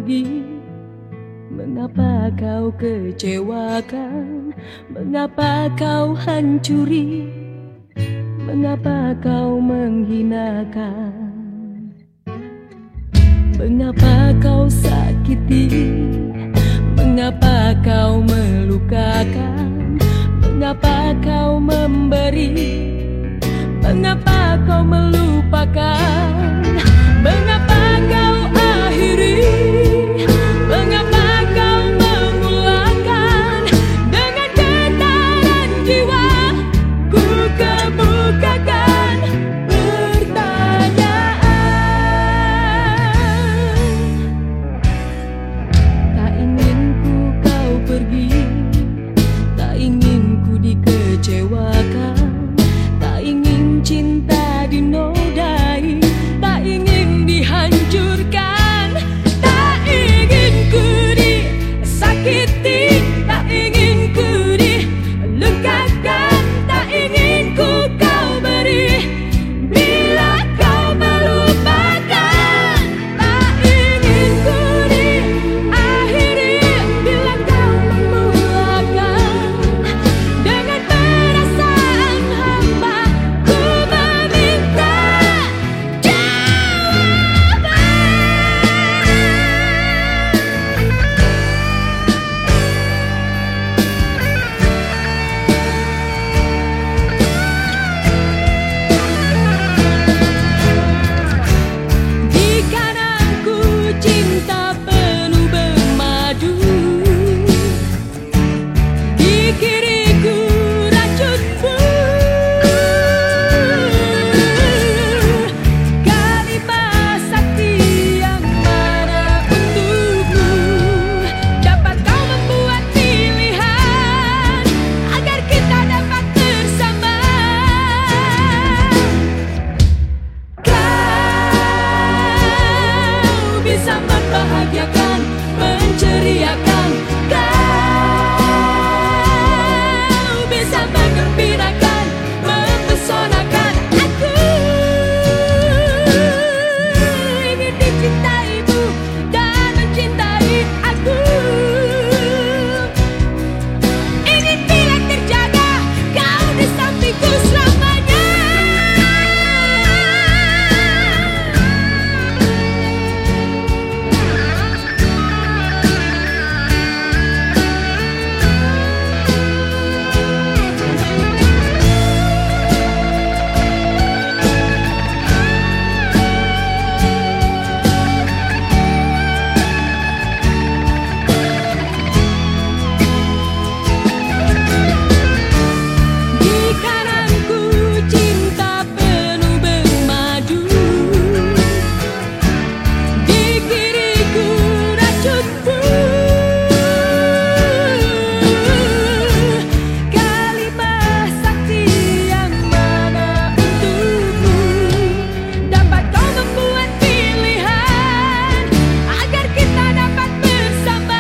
pergi? Mengapa kau kecewakan? Mengapa kau hancuri? Mengapa kau menghinakan? Mengapa kau sakiti? Mengapa kau melukakan? Mengapa kau memberi? Mengapa kau melupakan? Mengapa kau akhiri? Mengapa kau memulakan? Dengan getaran jiwa ku kemukakan pertanyaan. Tak ingin ku kau pergi, tak ingin ku dikecewakan, tak ingin cinta dinodai, tak ingin dihancurkan, tak ingin ku disakiti, tak ingin ku dilukakan, tak ingin ku kau beri bila kau melupakan, tak ingin ku diakhiri bila kau memulakan. Dengan perasaan hamba ku meminta jawaban. Di kananku cinta penuh bermadu, di kiriku racunmu. Kalimah sakti yang mana untukmu? Dapat kau membuat pilihan agar kita dapat bersama. Kau bisa membahagiakan, menceriakan, kau bisa menggembirakan, mempesonakan aku. Ingin dicintaimu dan mencintai aku. Ingin bila terjaga kau di sampingku selamanya. Di kananku cinta penuh bermadu, di kiriku racunmu. Kalimah sakti yang mana untukmu? Dapat kau membuat pilihan agar kita dapat bersama.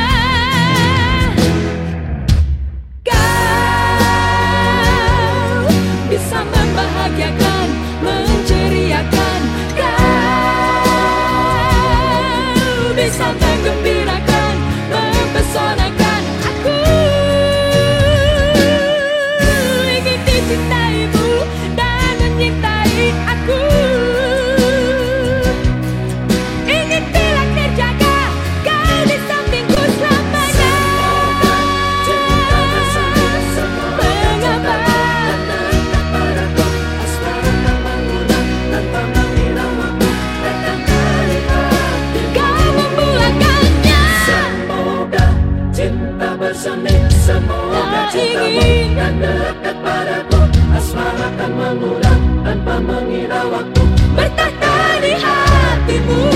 Kau bisa membahagiakan, menceriakan, kau bisa menggembirakan, mempesonakan aku. Ingin dicintaimu dan menyintai aku. Ingin bila terjaga kau di sampingku selamanya. Mengapa kau memulakannya? Semoga cinta bersemi, semoga cinta dan dekat padaku. Asmara akan mengulang tanpa mengira waktu. Bertahta di hatimu.